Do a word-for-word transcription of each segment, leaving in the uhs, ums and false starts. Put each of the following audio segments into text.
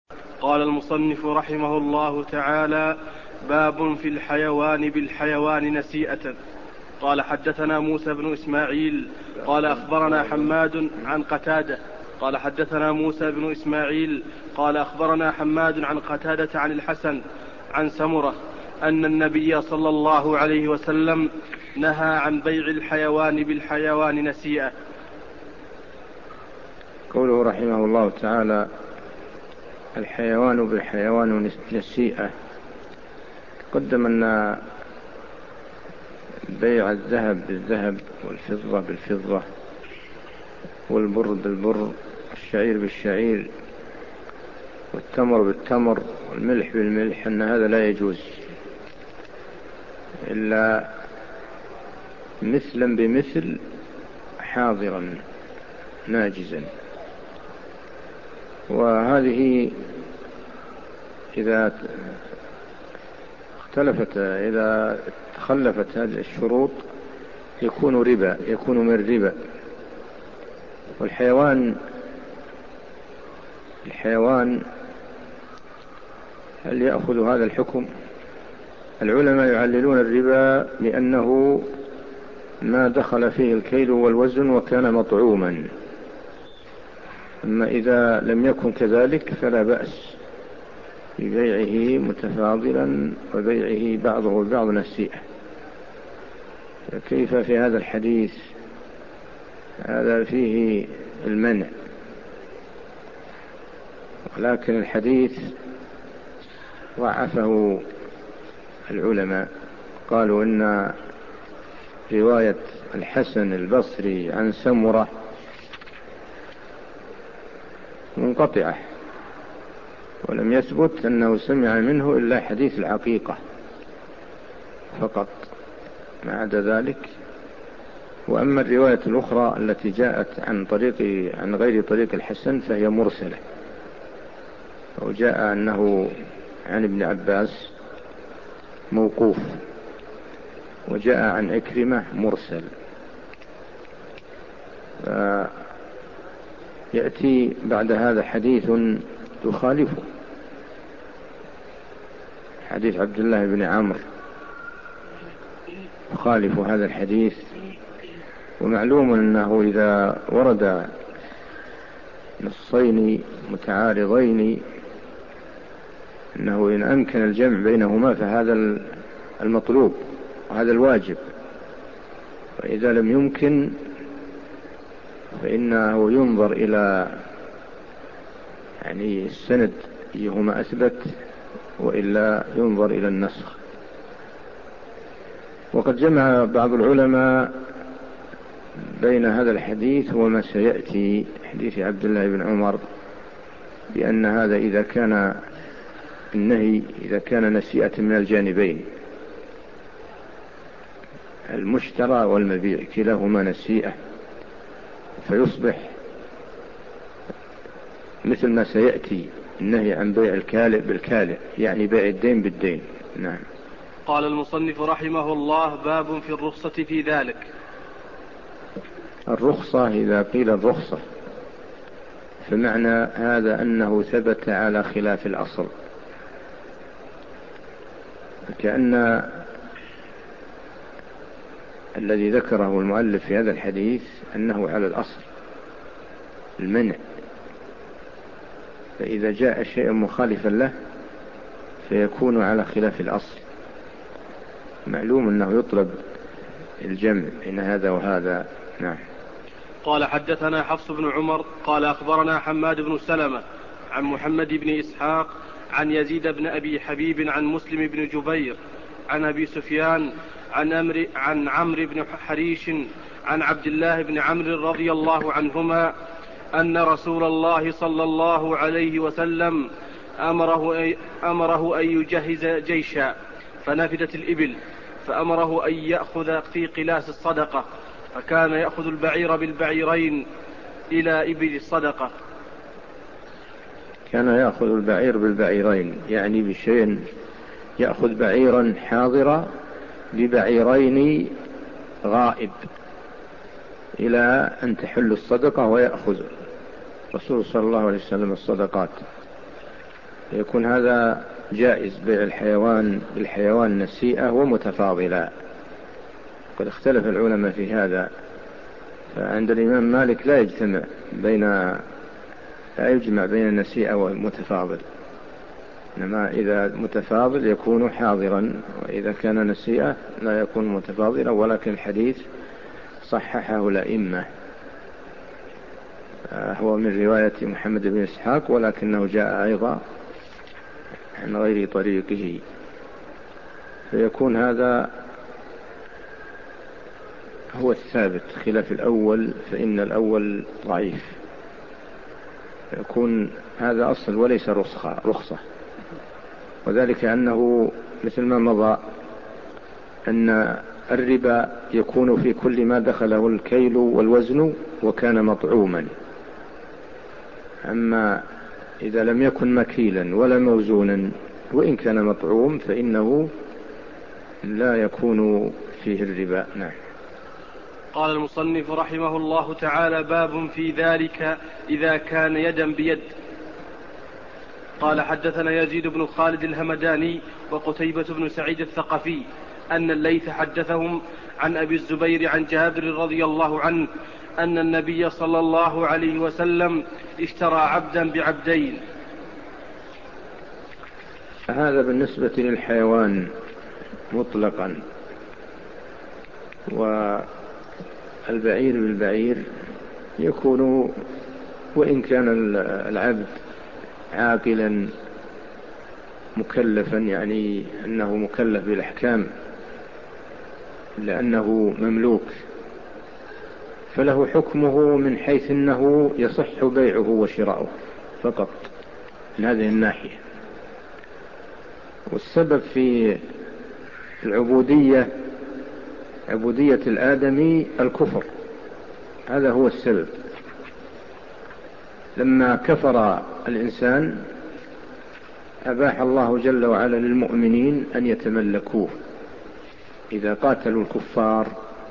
قال المصنف رحمه الله تعالى: باب في الحيوان بالحيوان نسيئة. قال حدثنا موسى بن إسماعيل قال أخبرنا حماد عن قتادة قال حدثنا موسى بن إسماعيل قال أخبرنا حماد عن قتادة عن الحسن عن سمرة أن النبي صلى الله عليه وسلم نهى عن بيع الحيوان بالحيوان نسيئة. قوله رحمه الله تعالى: الحيوان بالحيوان نسيئة. قدم أن بيع الذهب بالذهب والفضة بالفضة والبر بالبر والشعير بالشعير والتمر بالتمر والملح بالملح أن هذا لا يجوز إلا مثلا بمثل حاضرا ناجزا. وهذه إذا اختلفت إذا تخلفت هذه الشروط يكون ربا، يكون من ربا. والحيوان الحيوان هل يأخذ هذا الحكم؟ العلماء يعللون الربا لأنه ما دخل فيه الكيل والوزن وكان مطعوما. أما إذا لم يكن كذلك فلا بأس ببيعه متفاضلا وبيعه بعضه البعض نسيئة. فكيف في هذا الحديث؟ هذا فيه المنع، ولكن الحديث ضعفه العلماء، قالوا إن رواية الحسن البصري عن سمرة منقطعة، ولم يثبت أنه سمع منه إلا حديث العقيقة فقط، ما عدا ذلك. وأما الرواية الأخرى التي جاءت عن طريق عن غير طريق الحسن فهي مرسلة، وجاء أنه عن ابن عباس موقوف، وجاء عن عكرمة مرسل. يأتي بعد هذا حديث يخالفه، حديث عبد الله بن عمرو يخالف هذا الحديث. ومعلوم أنه إذا ورد نصين متعارضين أنه إن أمكن الجمع بينهما فهذا المطلوب وهذا الواجب، وإذا لم يمكن فإنه ينظر إلى يعني السند أيهما أثبت، وإلا ينظر إلى النسخ. وقد جمع بعض العلماء بين هذا الحديث وما سيأتي حديث عبد الله بن عمر، بأن هذا إذا كان النهي إذا كان نسيئة من الجانبين، المشترى والمبيع كلاهما نسيئة، فيصبح مثل ما سيأتي النهي عن بيع الكالئ بالكالئ، يعني بيع الدين بالدين. نعم. قال المصنف رحمه الله: باب في الرخصة في ذلك. الرخصة إذا قيل الرخصة فمعنى هذا أنه ثبت على خلاف الأصل، كأن الذي ذكره المؤلف في هذا الحديث أنه على الأصل المنع، فإذا جاء شيء مخالفا له فيكون على خلاف الأصل. معلوم أنه يطلب الجمع بين هذا وهذا. نعم. قال حدثنا حفص بن عمر قال أخبرنا حماد بن سلمة عن محمد بن إسحاق عن يزيد بن أبي حبيب عن مسلم بن جبير عن أبي سفيان عن, أمر عن عمرو بن حريش عن عبد الله بن عمرو رضي الله عنهما أن رسول الله صلى الله عليه وسلم أمره, أمره أن يجهز جيشا فنفدت الإبل، فأمره أن يأخذ في قلاس الصدقة، فكان يأخذ البعير بالبعيرين إلى إبل الصدقة. كان يأخذ البعير بالبعيرين يعني بشيء، يأخذ بعيرا حاضرا ببعيرين غائب إلى أن تحل الصدقة ويأخذ رسول صلى الله عليه وسلم الصدقات. يكون هذا جائز بيع الحيوان بالحيوان نسيئة ومتفاضلا. قد اختلف العلماء في هذا، فعند الإمام مالك لا يجتمع بين لا يجمع بين النسيئة والمتفاضل، إنما إذا متفاضل يكون حاضرا، وإذا كان نسيئة لا يكون متفاضلا، ولكن الحديث صححه الأئمة. هو من رواية محمد بن إسحاق، ولكنه جاء أيضا عن غير طريقه، فيكون هذا هو الثابت خلاف الأول، فإن الأول ضعيف، يكون هذا أصل وليس رخصة رخصة وذلك أنه مثل ما مضى أن الربا يكون في كل ما دخله الكيل والوزن وكان مطعوما، أما إذا لم يكن مكيلا ولا موزونا وإن كان مطعوم فإنه لا يكون فيه الربا. نعم. قال المصنف رحمه الله تعالى: باب في ذلك إذا كان يدا بيد. قال: حدثنا يزيد بن خالد الهمداني وقتيبة بن سعيد الثقفي أن الليث حدثهم عن أبي الزبير عن جابر رضي الله عنه أن النبي صلى الله عليه وسلم اشترى عبدا بعبدين. هذا بالنسبة للحيوان مطلقا، والبعير بالبعير يكون وإن كان العبد عاقلا مكلفا، يعني أنه مكلف بالأحكام لأنه مملوك، فله حكمه من حيث أنه يصح بيعه وشراؤه فقط من هذه الناحية. والسبب في العبودية عبودية الآدمي الكفر، هذا هو السبب. لما كفر الإنسان أباح الله جل وعلا للمؤمنين أن يتملكوه، إذا قاتلوا الكفار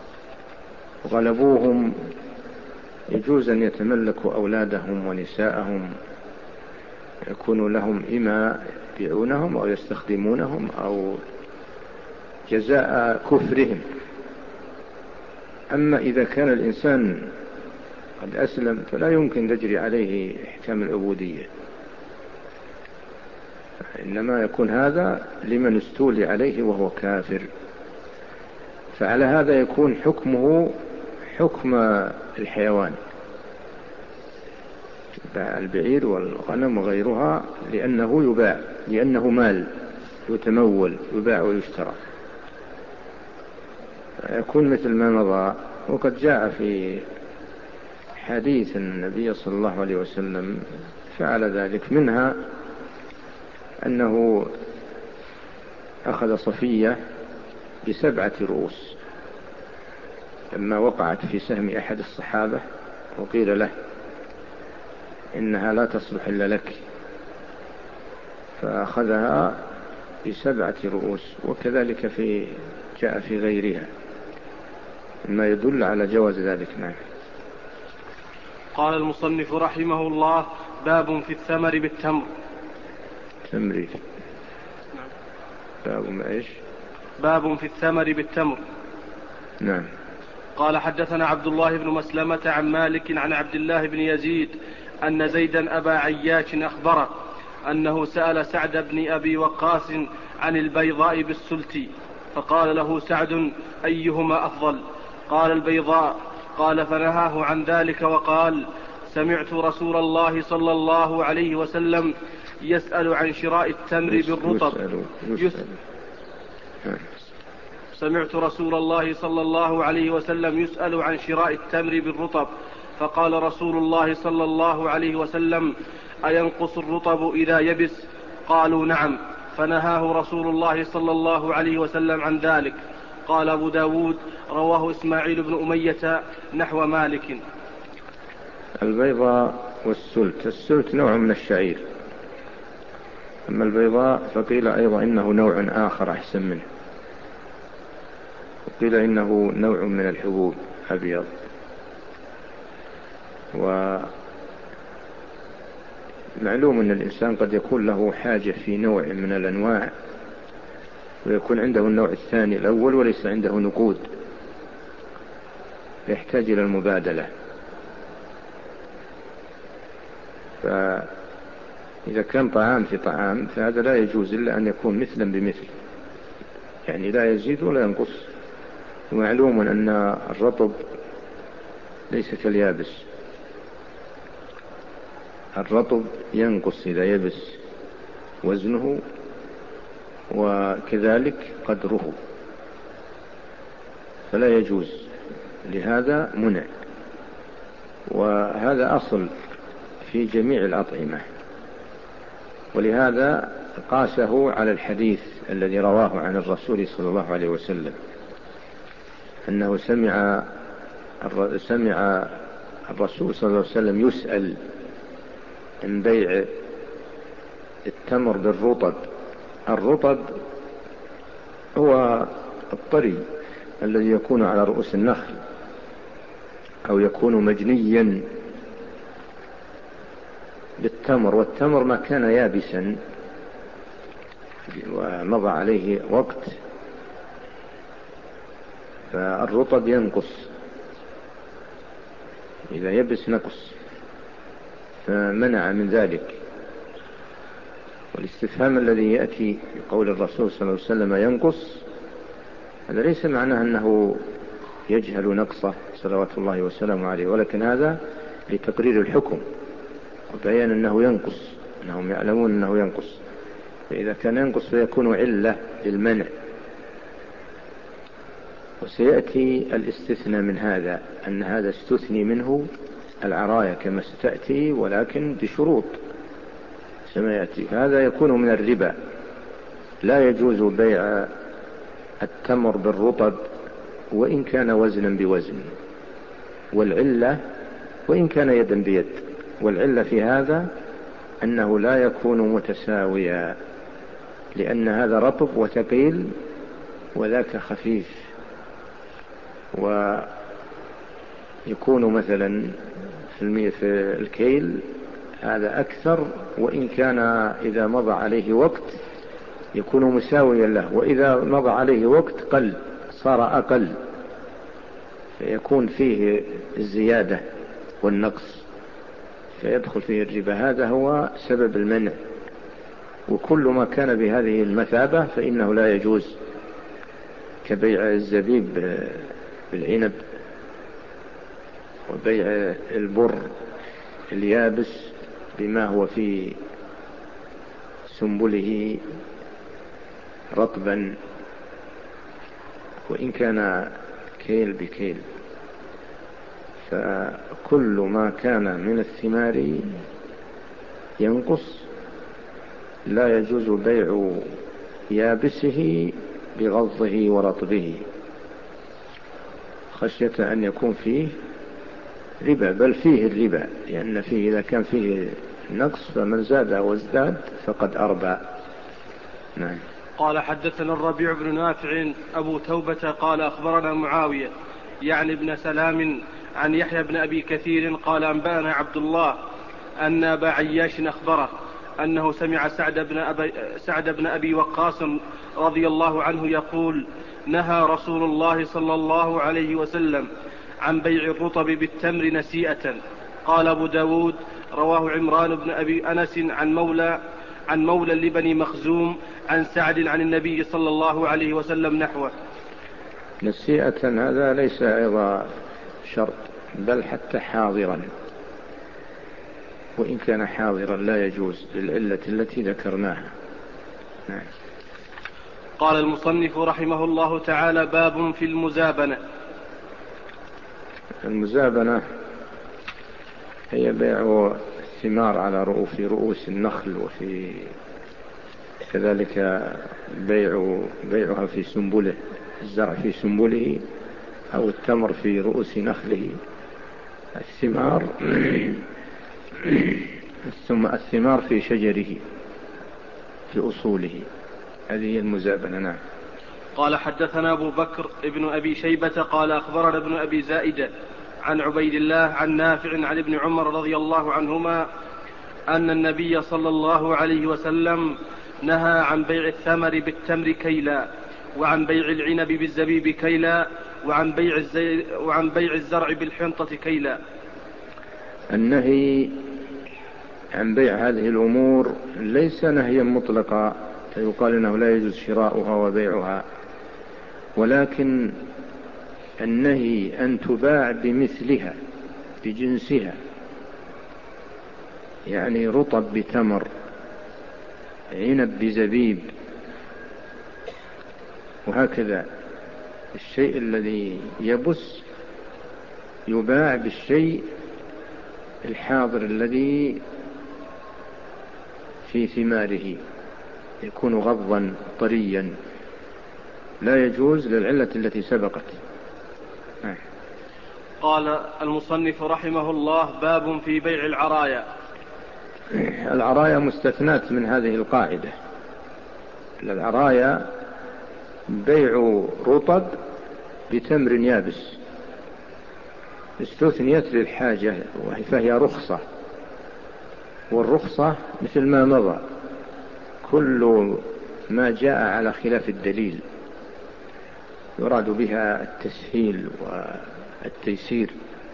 وغلبوهم يجوز أن يتملكوا أولادهم ونساءهم، يكون لهم إما يبيعونهم أو يستخدمونهم أو جزاء كفرهم. أما إذا كان الإنسان قد أسلم فلا يمكن تجري عليه إحكام العبودية، إنما يكون هذا لمن استولي عليه وهو كافر، فعلى هذا يكون حكمه حكم الحيوان البعير والغنم وغيرها، لأنه يباع، لأنه مال يتمول يباع ويشترى، يكون مثل ما مضى. وقد جاء في حديث النبي صلى الله عليه وسلم فعل ذلك، منها أنه أخذ صفية بسبعة رؤوس لما وقعت في سهم أحد الصحابة، وقيل له إنها لا تصلح إلا لك، فأخذها بسبعة رؤوس. وكذلك في جاء في غيرها ما يدل على جواز ذلك. نعم. قال المصنف رحمه الله: باب في الثمر بالتمر. تمرير. باب ما إيش؟ باب في الثمر بالتمر. نعم. قال: حدثنا عبد الله بن مسلمة عن مالك عن عبد الله بن يزيد أن زيدا أبا عياش أخبره أنه سأل سعد بن أبي وقاص عن البيضاء بالسلت، فقال له سعد: أيهما أفضل؟ قال: البيضاء. قال: فنهاه عن ذلك وقال: سمعت رسول الله صلى الله عليه وسلم يسأل عن شراء التمر بالرطب. يسأل. يسأل. سمعت رسول الله صلى الله عليه وسلم يسأل عن شراء التمر بالرطب، فقال رسول الله صلى الله عليه وسلم: أينقص الرطب إذا يبس؟ قالوا: نعم. فنهاه رسول الله صلى الله عليه وسلم عن ذلك. قال أبو داود: رواه إسماعيل بن أمية نحو مالك. البيضاء والسلت. السلت نوع من الشعير، أما البيضاء فقيل أيضا إنه نوع آخر أحسن منه، وقيل إنه نوع من الحبوب أبيض. معلوم أن الإنسان قد يكون له حاجة في نوع من الأنواع ويكون عنده النوع الثاني الأول وليس عنده نقود، يحتاج إلى المبادلة. فإذا كان طعام في طعام فهذا لا يجوز إلا أن يكون مثلا بمثل، يعني لا يزيد ولا ينقص. ومعلوم أن الرطب ليس كاليابس، الرطب ينقص إذا يبس وزنه وكذلك قدره، فلا يجوز، لهذا منع. وهذا أصل في جميع الأطعمة، ولهذا قاسه على الحديث الذي رواه عن الرسول صلى الله عليه وسلم أنه سمع سمع الرسول صلى الله عليه وسلم يسأل عن بيع التمر بالرطب. الرطب هو الطري الذي يكون على رؤوس النخل أو يكون مجنيا بالتمر، والتمر ما كان يابسا ومضى عليه وقت فالرطب ينقص، إذا يبس نقص، فمنع من ذلك. والاستفهام الذي يأتي بقول الرسول صلى الله عليه وسلم ينقص، هذا ليس معناه أنه يجهل نقصه صلوات الله وسلامه عليه، ولكن هذا لتقرير الحكم وبيان أنه ينقص، أنهم يعلمون أنه ينقص. فإذا كان ينقص فيكون علة للمنع. وسيأتي الاستثناء من هذا، أن هذا استثني منه العراية كما ستأتي، ولكن بشروط كما يأتي. هذا يكون من الربا، لا يجوز بيع التمر بالرطب وإن كان وزنا بوزن، والعلة وإن كان يدا بيد، والعلة في هذا أنه لا يكون متساويا، لأن هذا رطب وثقيل وذاك خفيف. ويكون مثلا في الكيل هذا أكثر، وإن كان إذا مضى عليه وقت يكون مساويا له، وإذا مضى عليه وقت قل صار أقل، فيكون فيه الزيادة والنقص، فيدخل فيه الربا. هذا هو سبب المنع. وكل ما كان بهذه المثابة فإنه لا يجوز، كبيع الزبيب بالعنب، وبيع البر اليابس بما هو في سنبله رطبا وإن كان كيل بكيل. فكل ما كان من الثمار ينقص لا يجوز بيع يابسه بغضه ورطبه، خشية أن يكون فيه ربا، بل فيه الربا، لأن فيه إذا كان فيه نقص فمن زاد وازداد فقد أربى. نعم. قال حدثنا الربيع بن نافع أبو توبة قال أخبرنا معاوية يعني ابن سلام عن يحيى بن أبي كثير قال أنبأنا عبد الله أن أبا عياش أخبره أنه سمع سعد بن أبي, سعد بن أبي وقاص رضي الله عنه يقول نهى رسول الله صلى الله عليه وسلم عن بيع الرطب بالتمر نسيئة. قال أبو داود رواه عمران بن أبي أنس عن مولى عن مولى لبني مخزوم عن سعد عن النبي صلى الله عليه وسلم نحوه. نسيئة هذا ليس أيضا شرط، بل حتى حاضرا، وإن كان حاضرا لا يجوز للعلة التي ذكرناها. نعم. قال المصنف رحمه الله تعالى باب في المزابنة. المزابنة هي بيع الثمار على رؤوس رؤوس النخل، وفي كذلك بيع بيعها في سنبله، الزرع في سنبله أو التمر في رؤوس نخله. الثمار ثم الثمار في شجره في أصوله، هذه المزابنة. نعم. قال حدثنا أبو بكر ابن أبي شيبة قال أخبرنا ابن أبي زائدة عن عبيد الله عن نافع عن ابن عمر رضي الله عنهما أن النبي صلى الله عليه وسلم نهى عن بيع الثمر بالتمر كيلا، وعن بيع العنب بالزبيب كيلا، وعن بيع, الزي وعن بيع الزرع بالحنطة كيلا. النهي عن بيع هذه الأمور ليس نهيا مطلقا فيقال أنه لا يجوز شراؤها وبيعها، ولكن النهي أن تباع بمثلها بجنسها، يعني رطب بتمر، عنب بزبيب، وهكذا الشيء الذي يبس يباع بالشيء الحاضر الذي في ثماره يكون غضا طريا، لا يجوز للعلة التي سبقت. قال المصنف رحمه الله: باب في بيع العرايا. العرايا مستثنات من هذه القاعدة. العرايا بيع رطب بتمر يابس، استثنيت للحاجة فهي رخصة، والرخصة مثل ما مضى كل ما جاء على خلاف الدليل يراد بها التسهيل والتيسير،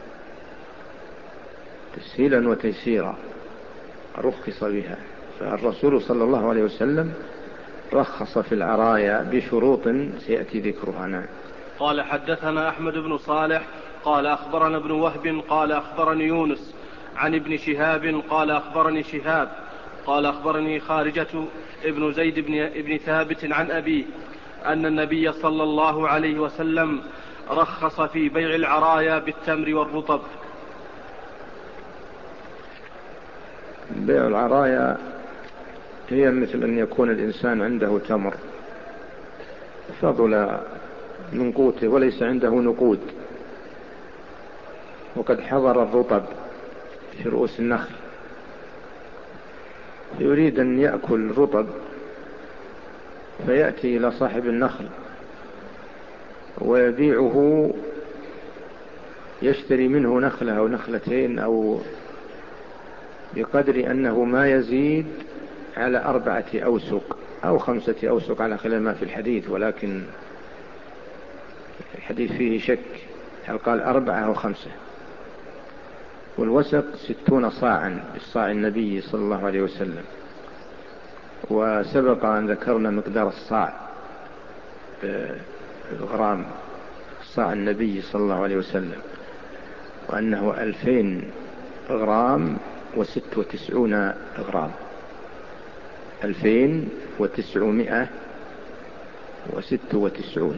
تسهيلا وتيسيرا رخص بها. فالرسول صلى الله عليه وسلم رخص في العرايا بشروط سيأتي ذكرها. قال حدثنا أحمد بن صالح قال أخبرنا ابن وهب قال أخبرني يونس عن ابن شهاب قال أخبرني شهاب قال أخبرني خارجة ابن زيد بن, ابن ثابت عن أبيه أن النبي صلى الله عليه وسلم رخص في بيع العرايا بالتمر والرطب. بيع العرايا هي مثل أن يكون الإنسان عنده تمر فضل من قوته وليس عنده نقود، وقد حضر الرطب في رؤوس النخل، يريد أن يأكل رطب فيأتي إلى صاحب النخل ويبيعه، يشتري منه نخلة أو نخلتين أو بقدر أنه ما يزيد على أربعة أوسق أو خمسة أوسق على خلاف ما في الحديث، ولكن الحديث فيه شك هل قال أربعة أو خمسة. والوسق ستون صاعا بالصاع النبي صلى الله عليه وسلم، وسبق أن ذكرنا مقدار الصاع بالغرام صاع النبي صلى الله عليه وسلم، وأنه ألفين غرام وست وتسعون غرام، ألفين وتسعمائة وست وتسعون،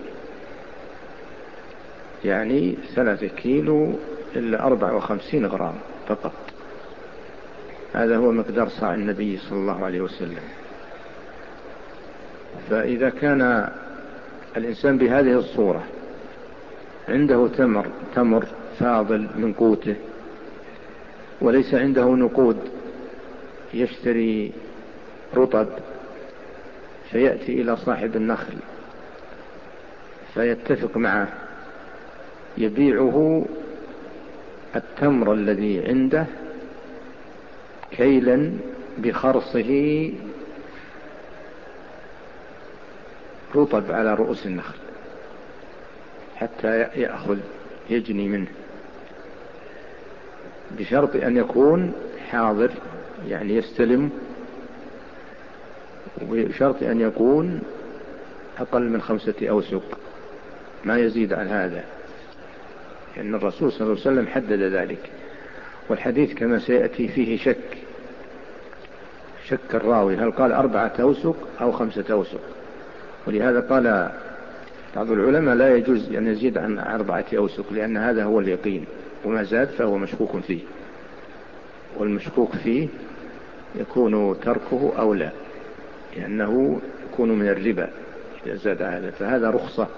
يعني ثلاثة كيلو إلا أربعة وخمسين غرام فقط. هذا هو مقدار صاع النبي صلى الله عليه وسلم. فإذا كان الإنسان بهذه الصورة عنده تمر تمر فاضل من قوته وليس عنده نقود يشتري رطب، فيأتي إلى صاحب النخل فيتفق معه يبيعه التمر الذي عنده كيلا بخرصه رطب على رؤوس النخل حتى يأخذ يجني منه، بشرط أن يكون حاضر يعني يستلم، وبشرط أن يكون أقل من خمسة أوسق ما يزيد عن هذا، لأن الرسول صلى الله عليه وسلم حدد ذلك. والحديث كما سيأتي فيه شك شك الراوي هل قال أربعة أوسق أو خمسة أوسق، ولهذا قال بعض العلماء لا يجوز أن يزيد عن أربعة أوسق، لأن هذا هو اليقين، وما زاد فهو مشكوك فيه، والمشكوك فيه يكون تركه أولى، لأنه يكون من الربا إذا زاد هذا، فهذا رخصة.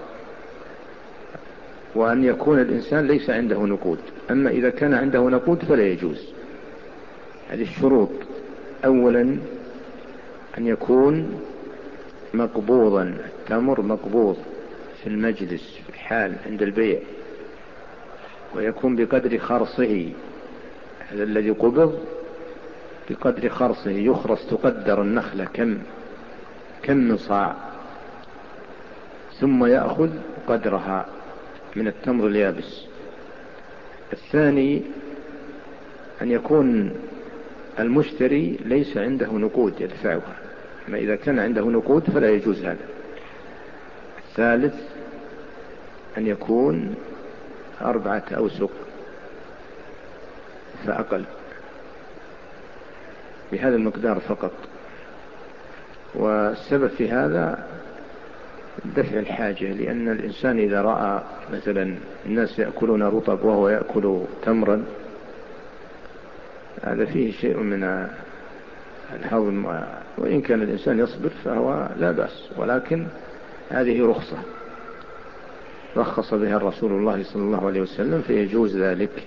وأن يكون الإنسان ليس عنده نقود، أما إذا كان عنده نقود فلا يجوز. هذه الشروط: أولا أن يكون مقبوضا، التمر مقبوض في المجلس في الحال عند البيع، ويكون بقدر خرصه، هذا الذي قبض بقدر خرصه يخرص، تقدر النخلة كم كم من صاع، ثم يأخذ قدرها من التمر اليابس. الثاني أن يكون المشتري ليس عنده نقود يدفعها، ما إذا كان عنده نقود فلا يجوز هذا. الثالث أن يكون أربعة أوسق فأقل، بهذا المقدار فقط. والسبب في هذا دفع الحاجة، لأن الإنسان إذا رأى مثلا الناس يأكلون رطب وهو يأكل تمرا، هذا فيه شيء من الهضم، وإن كان الإنسان يصبر فهو لا بأس، ولكن هذه رخصة رخص بها الرسول الله صلى الله عليه وسلم، فيجوز ذلك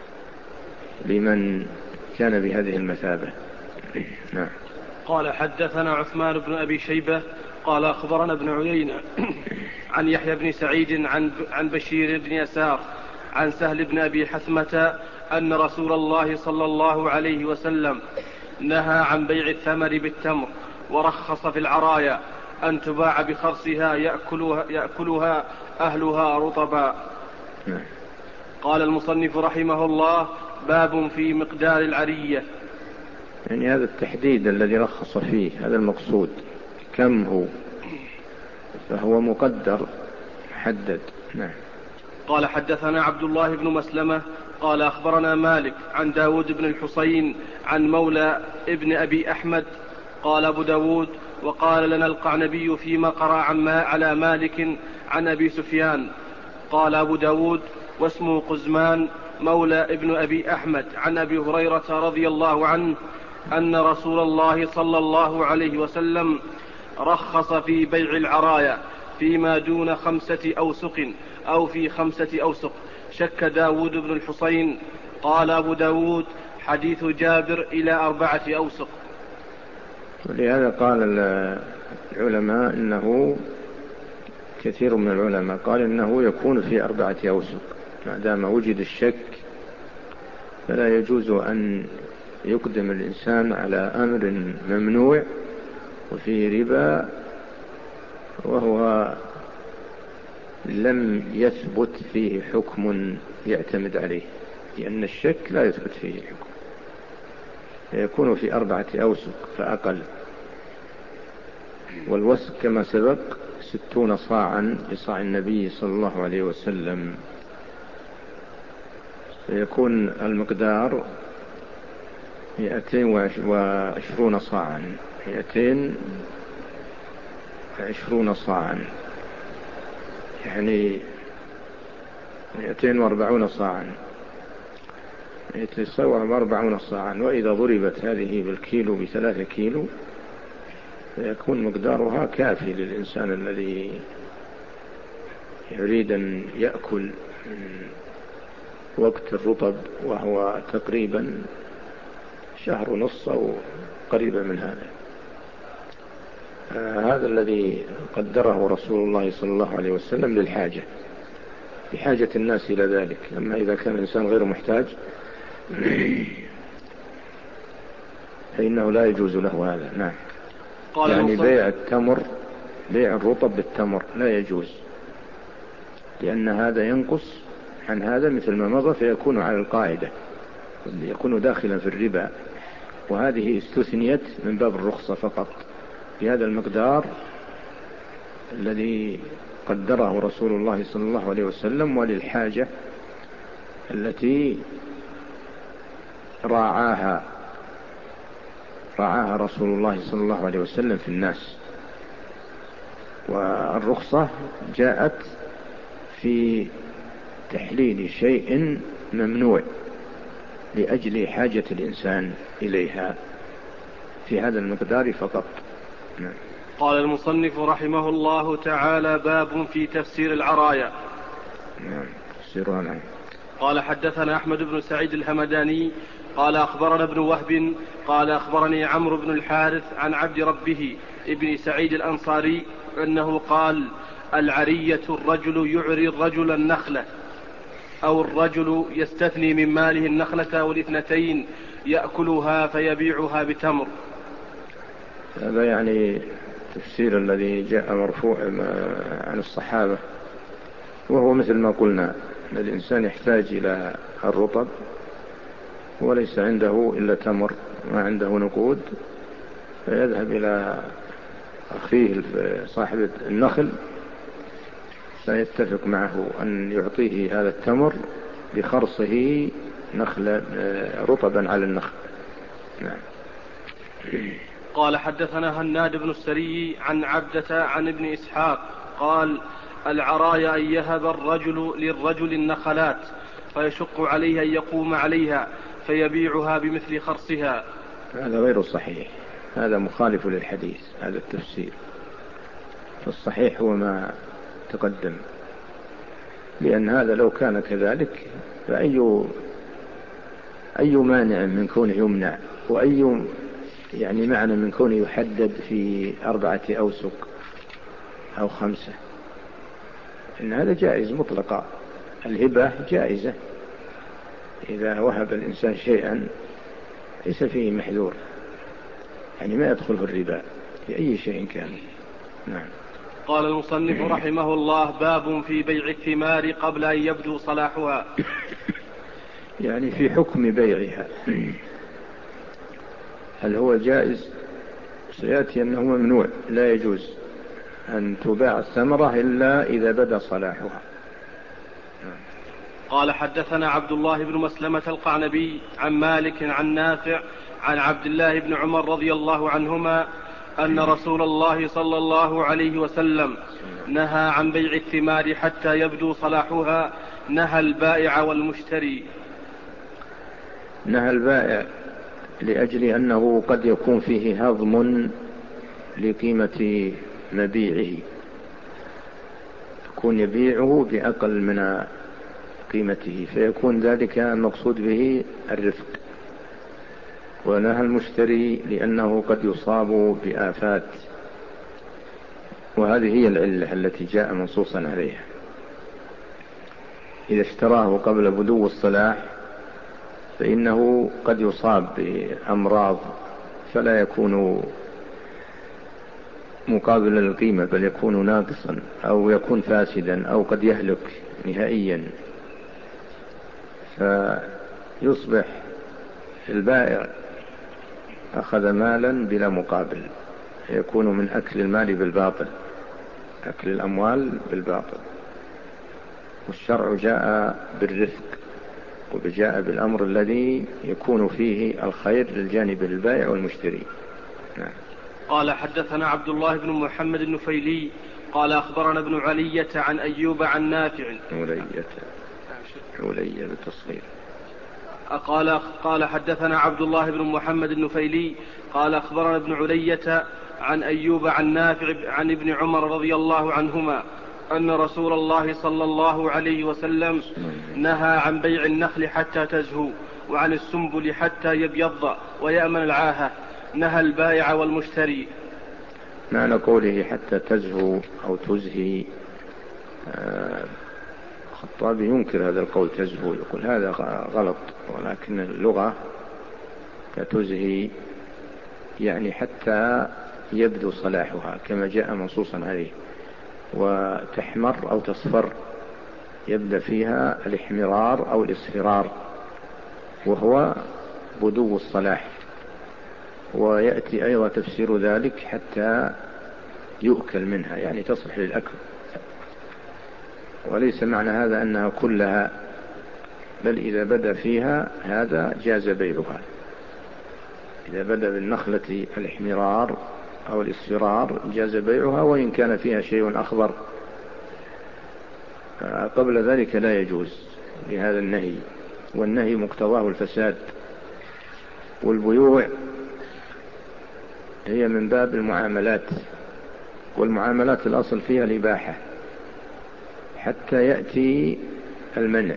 لمن كان بهذه المثابة. نعم. قال حدثنا عثمان بن أبي شيبة قال أخبرنا ابن عيينة عن يحيى بن سعيد عن عن بشير بن يسار عن سهل بن أبي حثمة أن رسول الله صلى الله عليه وسلم نهى عن بيع الثمر بالتمر، ورخص في العرايا أن تباع بخرصها يأكلها, يأكلها أهلها رطبا. قال المصنف رحمه الله: باب في مقدار العرية. يعني هذا التحديد الذي رخص فيه هذا المقصود، كم هو، فهو مقدر حدد. نعم. قال حدثنا عبد الله بن مسلمة قال أخبرنا مالك عن داود بن الحصين عن مولى ابن أبي أحمد قال أبو داود: وقال لنا القعنبي فيما قرأ عما على مالك عن أبي سفيان. قال أبو داود: واسمه قزمان مولى ابن أبي أحمد عن أبي هريرة رضي الله عنه أن رسول الله صلى الله عليه وسلم رخص في بيع العرايا فيما دون خمسة أوسق أو في خمسة أوسق. شك داود بن الحصين. قال أبو داود: حديث جابر إلى أربعة أوسق. ولهذا قال العلماء إنه كثير من العلماء قال إنه يكون في أربعة أوسق، ما دام وجد الشك فلا يجوز أن يقدم الإنسان على أمر ممنوع وفيه ربا وهو لم يثبت فيه حكم يعتمد عليه، لأن الشك لا يثبت فيه الحكم، يكون في أربعة أوسق فأقل. والوسق كما سبق ستون صاعا لصاع النبي صلى الله عليه وسلم، فيكون المقدار مئتين وعشرون صاعا، مئتين وعشرون صاعا يعني مئتين واربعون صاعا، يتساوى أربعون صاعا. وإذا ضربت هذه بالكيلو بثلاثة كيلو فيكون مقدارها كافي للإنسان الذي يريد أن يأكل من وقت الرطب، وهو تقريبا شهر ونص أو قريبا من هذا. آه هذا الذي قدره رسول الله صلى الله عليه وسلم للحاجة، بحاجة الناس إلى ذلك. أما إذا كان الإنسان غير محتاج فإنه لا يجوز له هذا. نعم. يعني بيع التمر، بيع الرطب بالتمر لا يجوز، لأن هذا ينقص عن هذا مثل ما مضى، فيكون على القاعدة، يكون داخلا في الربا. وهذه استثنيت من باب الرخصة فقط بهذا المقدار الذي قدره رسول الله صلى الله عليه وسلم، وللحاجة التي راعاها راعاها رسول الله صلى الله عليه وسلم في الناس. والرخصة جاءت في تحليل شيء ممنوع لأجل حاجة الإنسان إليها في هذا المقدار فقط. نعم. قال المصنف رحمه الله تعالى: باب في تفسير العرايا. نعم. تفسيرها. نعم. قال حدثنا أحمد بن سعيد الهمداني قال أخبرنا ابن وهب قال أخبرني عمرو بن الحارث عن عبد ربه ابن سعيد الأنصاري أنه قال: العرية الرجل يعري الرجل النخلة، أو الرجل يستثني من ماله النخلة والاثنتين يأكلها فيبيعها بتمر. هذا يعني تفسير الذي جاء مرفوع عن الصحابة، وهو مثل ما قلنا أن الإنسان يحتاج إلى الرطب وليس عنده إلا تمر، ما عنده نقود، فيذهب إلى أخيه صاحب النخل فيتفق معه أن يعطيه هذا التمر بخرصه نخل رطبا على النخل. نعم. قال حدثنا هناد بن السري عن عبدة عن ابن إسحاق قال العرايا أن يهب الرجل للرجل النخلات فيشق عليه أن يقوم عليها فيبيعها بمثل خرصها. هذا غير صحيح، هذا مخالف للحديث هذا التفسير، فالصحيح هو ما تقدم، لأن هذا لو كان كذلك فأي أي مانع من كونه يمنع، وأي يعني معنى من كونه يحدد في أربعة أوسق أو خمسة، إن هذا جائز مطلقا، الهبة جائزة، إذا وهب الإنسان شيئا ليس فيه محذور، يعني ما يدخله الربا في أي شيء كان. نعم. قال المصنف رحمه الله باب في بيع الثمار قبل أن يبدو صلاحها. يعني في حكم بيعها، هل هو جائز؟ سيأتي أنه ممنوع، لا يجوز أن تباع الثمرة إلا إذا بدا صلاحها. قال حدثنا عبد الله بن مسلمة القعنبي عن مالك عن نافع عن عبد الله بن عمر رضي الله عنهما أن رسول الله صلى الله عليه وسلم نهى عن بيع الثمار حتى يبدو صلاحها، نهى البائع والمشتري. نهى البائع لأجل أنه قد يكون فيه هضم لقيمة مبيعه، يكون يبيعه بأقل من قيمته، فيكون ذلك المقصود به الرفق. ونهى المشتري لأنه قد يصاب بآفات، وهذه هي العلة التي جاء منصوصا عليها. إذا اشتراه قبل بدو الصلاح فإنه قد يصاب بأمراض فلا يكون مقابل القيمة، بل يكون ناقصا أو يكون فاسدا أو قد يهلك نهائيا، فيصبح البائع أخذ مالا بلا مقابل، يكون من أكل المال بالباطل، أكل الأموال بالباطل. والشرع جاء بالرفق وجاء بالأمر الذي يكون فيه الخير للجانب البائع والمشتري. نعم. قال حدثنا عبد الله بن محمد النفيلي قال أخبرنا ابن علية عن أيوب عن نافع. علية علية بالتصغير. قال قال حدثنا عبد الله بن محمد النفيلي قال أخبرنا ابن علية عن أيوب عن نافع عن ابن عمر رضي الله عنهما أن رسول الله صلى الله عليه وسلم نهى عن بيع النخل حتى تزهو وعن السنبل حتى يبيض ويأمن العاهة، نهى البائع والمشتري. معنى قوله حتى تزهو أو تزهي، الخطابي ينكر هذا القول تزهو، يقول هذا غلط، ولكن اللغة تزهي يعني حتى يبدو صلاحها كما جاء منصوصا عليه، وتحمر أو تصفر، يبدأ فيها الاحمرار أو الاصفرار وهو بدو الصلاح. ويأتي أيضا تفسير ذلك حتى يؤكل منها، يعني تصلح للأكل، وليس معنى هذا أنها كلها، بل إذا بدأ فيها هذا جاز بيعها. إذا بدأ بالنخلة الاحمرار أو الاصفرار جاز بيعها، وإن كان فيها شيء أخضر قبل ذلك لا يجوز لهذا النهي، والنهي مقتضاه الفساد. والبيوع هي من باب المعاملات، والمعاملات الأصل فيها الإباحة حتى يأتي المنع.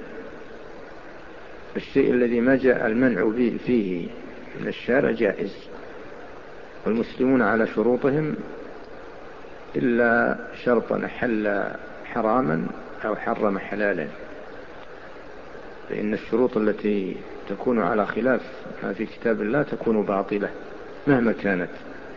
الشيء الذي ما جاء المنع فيه من الشارع جائز، والمسلمون على شروطهم إلا شرطا حل حراما أو حرم حلالا. فإن الشروط التي تكون على خلاف ما في كتاب الله تكون باطلة مهما كانت.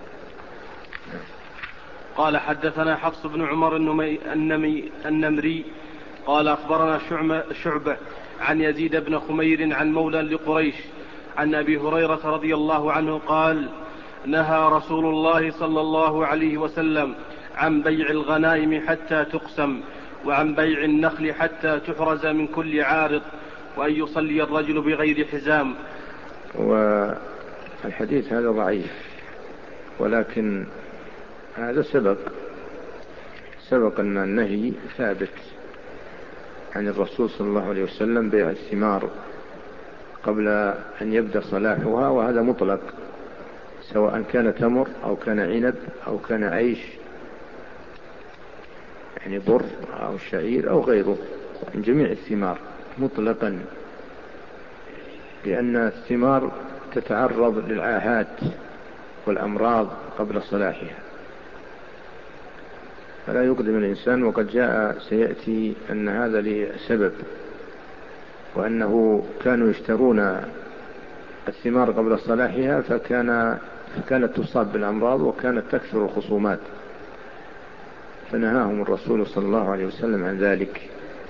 قال حدثنا حفص بن عمر النمي النمري قال أخبرنا شعبة عن يزيد بن خمير عن مولى لقريش عن أبي هريرة رضي الله عنه قال نهى رسول الله صلى الله عليه وسلم عن بيع الغنائم حتى تقسم وعن بيع النخل حتى تحرز من كل عارض وأن يصلي الرجل بغير حزام. والحديث هذا ضعيف، ولكن هذا سبق سبق أن النهي ثابت عن الرسول صلى الله عليه وسلم بيع الثمار قبل أن يبدأ صلاحها، وهذا مطلق سواء كان تمر أو كان عنب أو كان عيش يعني بر أو شعير أو غيره من جميع الثمار مطلقا، لأن الثمار تتعرض للعاهات والأمراض قبل صلاحها، فلا يقدم الإنسان. وقد جاء سيأتي أن هذا لسبب، وأنه كانوا يشترون الثمار قبل صلاحها فكان فكانت تصاب بالأمراض وكانت تكثر الخصومات، فنهاهم الرسول صلى الله عليه وسلم عن ذلك،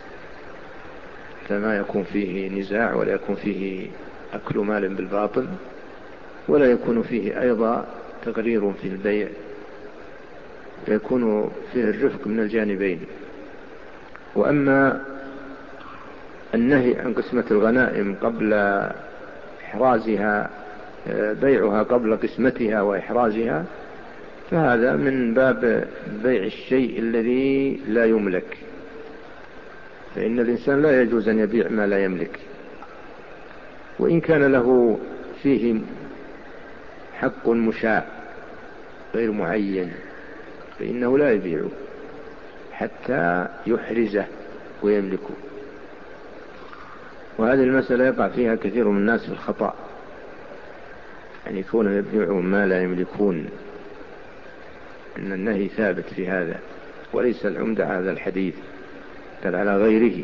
فما يكون فيه نزاع ولا يكون فيه أكل مال بالباطل ولا يكون فيه أيضا تغرير في البيع، يكون فيه الرفق من الجانبين. وأما النهي عن قسمة الغنائم قبل إحرازها، بيعها قبل قسمتها وإحرازها، فهذا من باب بيع الشيء الذي لا يملك، فإن الإنسان لا يجوز أن يبيع ما لا يملك، وإن كان له فيه حق مشاع غير معين فإنه لا يبيعه حتى يحرزه ويملكه. وهذه المسألة يقع فيها كثير من الناس في الخطأ، يعني يكونوا يبيعون ما لا يملكون، أن النهي ثابت في هذا وليس العمدة هذا الحديث بل على غيره.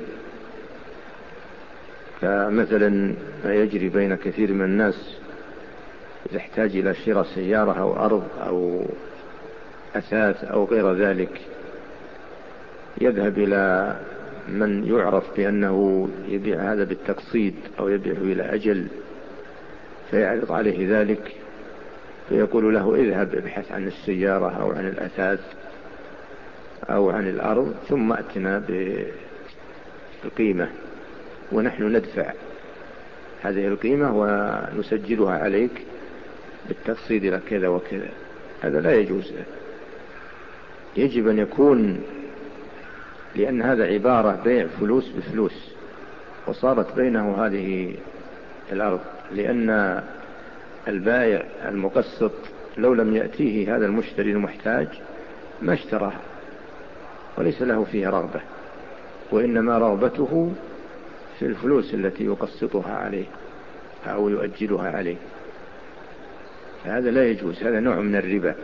فمثلا ما يجري بين كثير من الناس إذا احتاج إلى شراء سيارة أو أرض أو أثاث أو غير ذلك، يذهب إلى من يعرف بأنه يبيع هذا بالتقسيط أو يبيعه إلى أجل، فيعرض عليه ذلك فيقول له اذهب ابحث عن السيارة أو عن الأثاث أو عن الأرض ثم أتنا بالقيمة ونحن ندفع هذه القيمة ونسجلها عليك بالتقسيط إلى كذا وكذا. هذا لا يجوز، يجب أن يكون، لأن هذا عبارة بيع فلوس بفلوس، وصارت بينه هذه الأرض، لأن البائع المقسط لو لم يأتيه هذا المشتري المحتاج ما اشتراها وليس له فيها رغبة، وإنما رغبته في الفلوس التي يقسطها عليه أو يؤجلها عليه، فهذا لا يجوز، هذا نوع من الربا.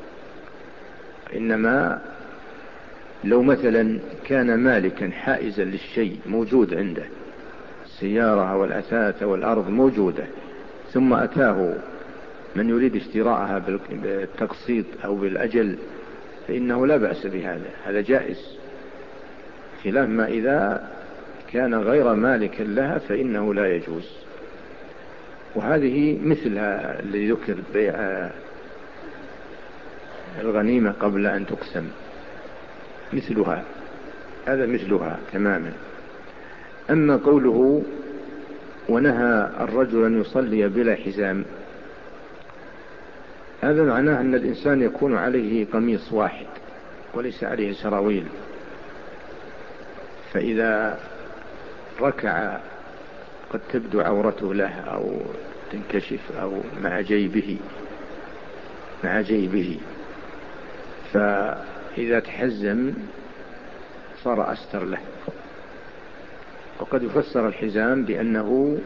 إنما لو مثلا كان مالكا حائزا للشيء موجود عنده، السيارة والأثاث والأرض موجودة، ثم أتاه من يريد اشتراءها بالتقسيط أو بالأجل، فإنه لا بأس بهذا، هذا جائز، خلاف ما إذا كان غير مالك لها فإنه لا يجوز. وهذه مثلها الذي ذكر بيع الغنيمة قبل أن تقسم، مثلها، هذا مثلها تماما. أما قوله ونهى الرجل أن يصلي بلا حزام، هذا معناه أن الإنسان يكون عليه قميص واحد وليس عليه سراويل، فإذا ركع قد تبدو عورته له أو تنكشف أو مع جيبه مع جيبه فإذا تحزم صار أستر له. وقد يفسر الحزام بأنه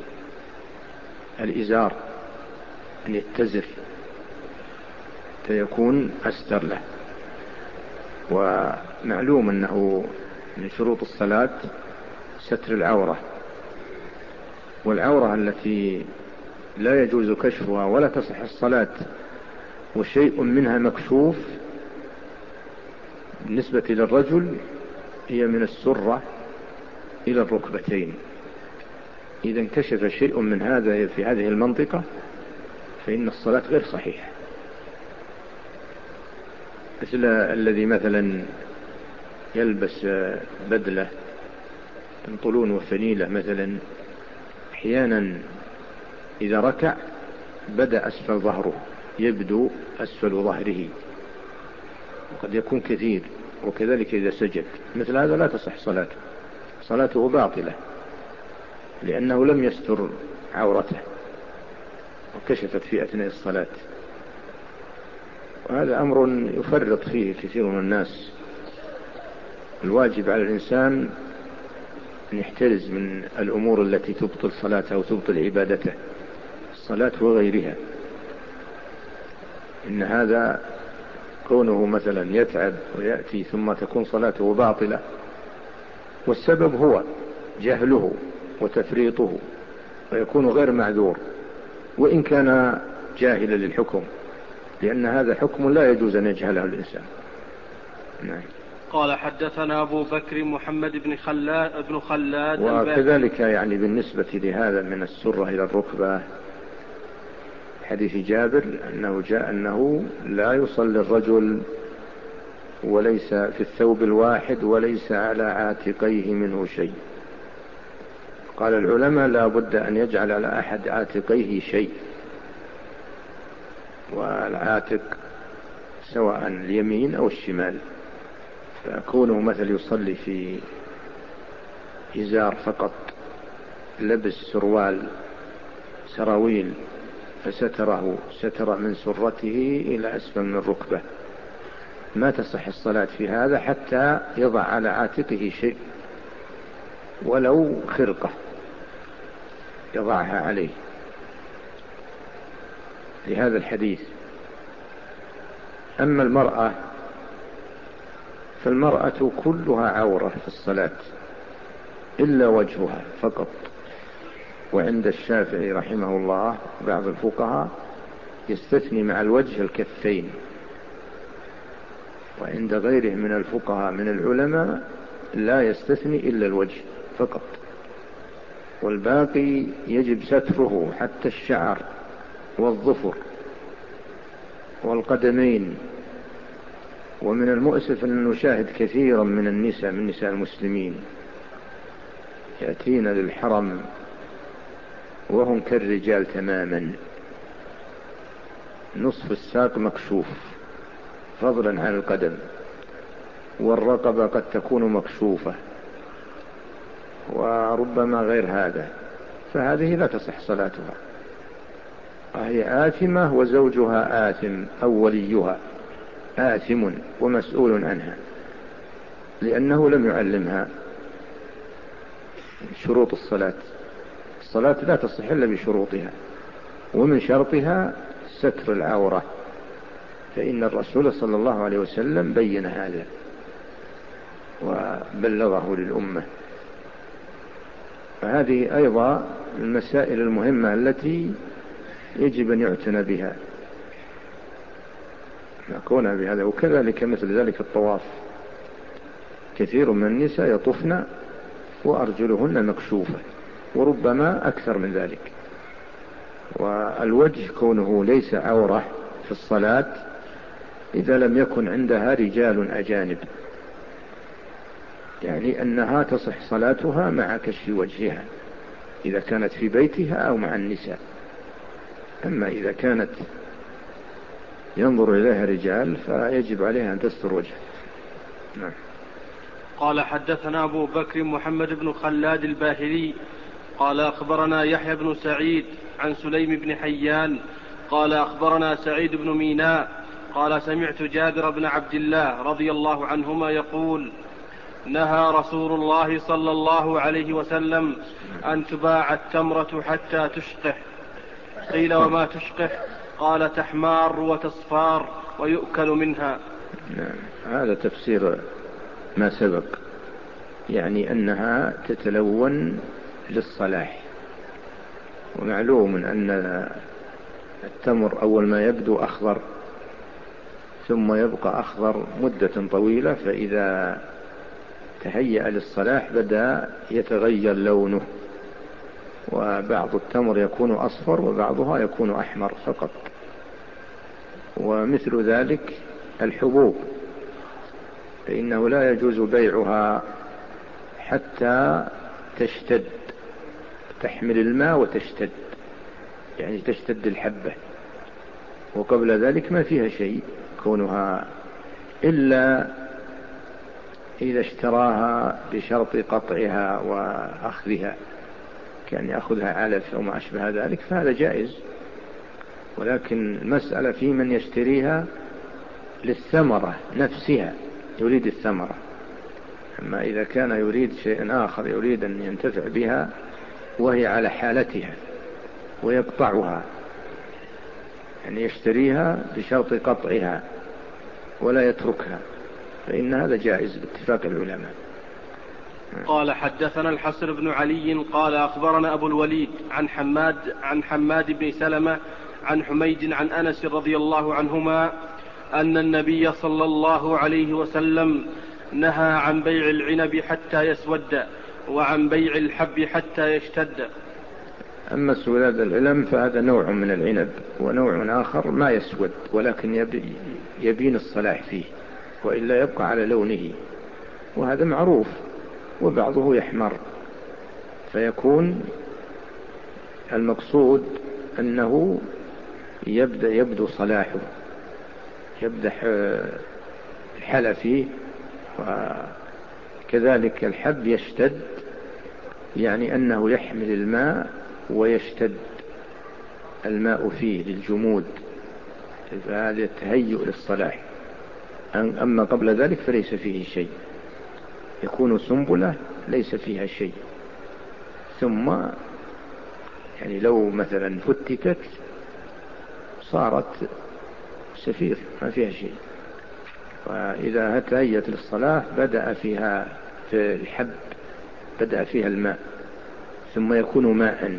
الإزار أن يتزر فيكون أستر له. ومعلوم أنه من شروط الصلاة ستر العورة، والعورة التي لا يجوز كشفها ولا تصح الصلاة وشيء منها مكشوف بالنسبة للرجل هي من السرة إلى الركبتين. إذا انكشف شيء من هذا في هذه المنطقة فإن الصلاة غير صحيحة، مثل الذي مثلا يلبس بدلة بنطلون وفنيلة مثلا، أحيانا إذا ركع بدأ أسفل ظهره يبدو أسفل ظهره، وقد يكون كثير، وكذلك إذا سجد مثل هذا لا تصح صلاته، صلاته باطلة لأنه لم يستر عورته وكشفت في أثناء الصلاة. وهذا أمر يفرط فيه كثير من الناس. الواجب على الإنسان أن يحترز من الأمور التي تبطل صلاته وتبطل عبادته، الصلاة وغيرها. إن هذا كونه مثلا يتعب ويأتي ثم تكون صلاته باطلة، والسبب هو جهله وتفريطه، ويكون غير معذور وإن كان جاهلا للحكم، لأن هذا حكم لا يجوز أن يجهله الإنسان. نعم. قال حدثنا أبو بكر محمد بن خلاد, بن خلاد وكذلك يعني بالنسبة لهذا من السرة إلى الركبة حديث جابر أنه جاء أنه لا يصلي الرجل وليس في الثوب الواحد وليس على عاتقيه منه شيء. قال العلماء لا بد أن يجعل على أحد عاتقيه شيء، والعاتق سواء اليمين أو الشمال، فكونه مثل يصلي في إزار فقط، لبس سروال سراويل فستره ستر من سرته إلى أسفل من الركبة، ما تصح الصلاة في هذا حتى يضع على عاتقه شيء ولو خرقة يضعها عليه لهذا الحديث. أما المرأة فالمرأة كلها عورة في الصلاة إلا وجهها فقط، وعند الشافعي رحمه الله بعض الفقهاء يستثني مع الوجه الكفين، وعند غيره من الفقهاء من العلماء لا يستثني إلا الوجه فقط، والباقي يجب ستره حتى الشعر والظفر والقدمين. ومن المؤسف أن نشاهد كثيرا من النساء من نساء المسلمين يأتين للحرم وهم كالرجال تماما، نصف الساق مكشوف فضلا عن القدم، والرقبة قد تكون مكشوفة، وربما غير هذا، فهذه لا تصح صلاتها، وهي آثمة وزوجها آثم أو وليها آثم ومسؤول عنها، لأنه لم يعلمها شروط الصلاة. الصلاة لا تصح إلا بشروطها، ومن شرطها ستر العورة، فإن الرسول صلى الله عليه وسلم بين هذا وبلغه للأمة. فهذه أيضا المسائل المهمة التي يجب أن يعتنى بها، نكون بهذا. وكذلك مثل ذلك الطواف، كثير من النساء يطفن وأرجلهن مكشوفة، وربما أكثر من ذلك. والوجه كونه ليس عورة في الصلاة إذا لم يكن عندها رجال أجانب، يعني أنها تصح صلاتها مع كشف وجهها إذا كانت في بيتها أو مع النساء. أما إذا كانت ينظر إليها رجال فيجب عليها أن تستر وجهها. نعم. قال حدثنا أبو بكر محمد بن خلاد الباهلي قال أخبرنا يحيى بن سعيد عن سليم بن حيان قال أخبرنا سعيد بن ميناء قال سمعت جابر بن عبد الله رضي الله عنهما يقول نهى رسول الله صلى الله عليه وسلم أن تباع التمرة حتى تشقح. قيل وما تشقح؟ قال تحمار وتصفار ويؤكل منها. نعم. هذا تفسير ما سبق، يعني أنها تتلون للصلاح ومعلوم أن التمر أول ما يبدو أخضر ثم يبقى أخضر مدة طويلة، فإذا تهيأ للصلاح بدأ يتغير لونه، وبعض التمر يكون أصفر وبعضها يكون أحمر فقط. ومثل ذلك الحبوب، فإنه لا يجوز بيعها حتى تشتد، تحمل الماء وتشتد، يعني تشتد الحبة، وقبل ذلك ما فيها شيء كونها، إلا إذا اشتراها بشرط قطعها وأخذها، كان يأخذها علف أو ما أشبه ذلك، فهذا جائز. ولكن المسألة في من يشتريها للثمرة نفسها، يريد الثمرة. أما إذا كان يريد شيء آخر، يريد أن ينتفع بها وهي على حالتها ويقطعها، يعني يشتريها بشرط قطعها ولا يتركها، فإن هذا جائز باتفاق العلماء. قال حدثنا الحسن بن علي قال أخبرنا أبو الوليد عن حماد عن حماد بن سلمة عن حميد عن أنس رضي الله عنهما أن النبي صلى الله عليه وسلم نهى عن بيع العنب حتى يسود وعن بيع الحب حتى يشتد. أما سواد العلم فهذا نوع من العنب، ونوع آخر ما يسود ولكن يبين الصلاح فيه، وإلا يبقى على لونه، وهذا معروف. وبعضه يحمر، فيكون المقصود أنه يبدأ يبدو صلاحه، يبدأ الحل فيه. وكذلك الحب يشتد، يعني أنه يحمل الماء ويشتد الماء فيه للجمود، فهذا التهيؤ للصلاح. أما قبل ذلك فليس فيه شيء، يكون سنبلة ليس فيها شيء، ثم يعني لو مثلا فتتت صارت سفير ما فيها شيء. وإذا تهيأت للصلاة بدأ فيها في الحب بدأ فيها الماء ثم يكون ماء،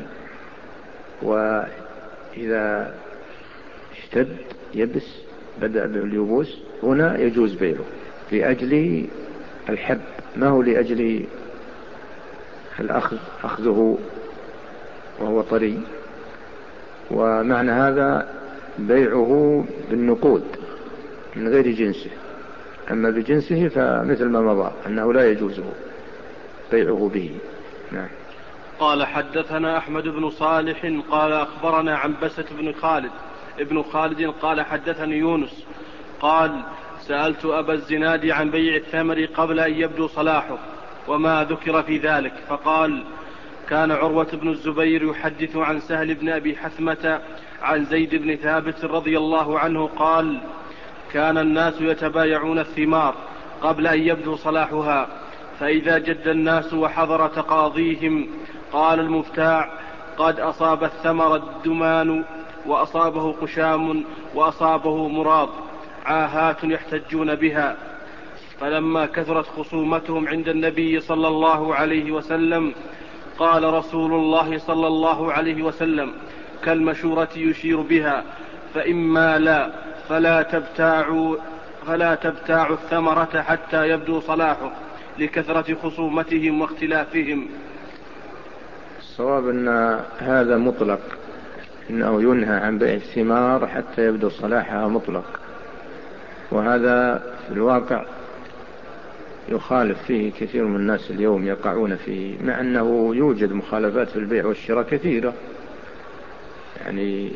وإذا اشتد يبس بدأ باليبوس، هنا يجوز بيعه لأجل الحب، ما هو لأجل الأخذ أخذه وهو طري. ومعنى هذا بيعه بالنقود من غير جنسه، أما بجنسه فمثل ما مضى أنه لا يجوز بيعه به. نعم. قال حدثنا أحمد بن صالح قال أخبرنا عنبسة بن خالد ابن خالد قال حدثني يونس قال سألت أبا الزناد عن بيع الثمر قبل أن يبدو صلاحه وما ذكر في ذلك، فقال كان عروة بن الزبير يحدث عن سهل بن أبي حثمة عن زيد بن ثابت رضي الله عنه قال كان الناس يتبايعون الثمار قبل أن يبدو صلاحها، فإذا جد الناس وحضر تقاضيهم قال المفتاع قد أصاب الثمر الدمان وأصابه قشام وأصابه مراض، عاهات يحتجون بها. فلما كثرت خصومتهم عند النبي صلى الله عليه وسلم قال رسول الله صلى الله عليه وسلم كالمشورة يشير بها، فإما لا فلا تبتاعوا, فلا تبتاعوا الثمرة حتى يبدو صلاحه لكثرة خصومتهم واختلافهم. الصواب أن هذا مطلق، إنه ينهى عن بيع الثمار حتى يبدو صلاحها مطلق، وهذا في الواقع يخالف فيه كثير من الناس اليوم يقعون فيه، مع أنه يوجد مخالفات في البيع والشراء كثيرة، يعني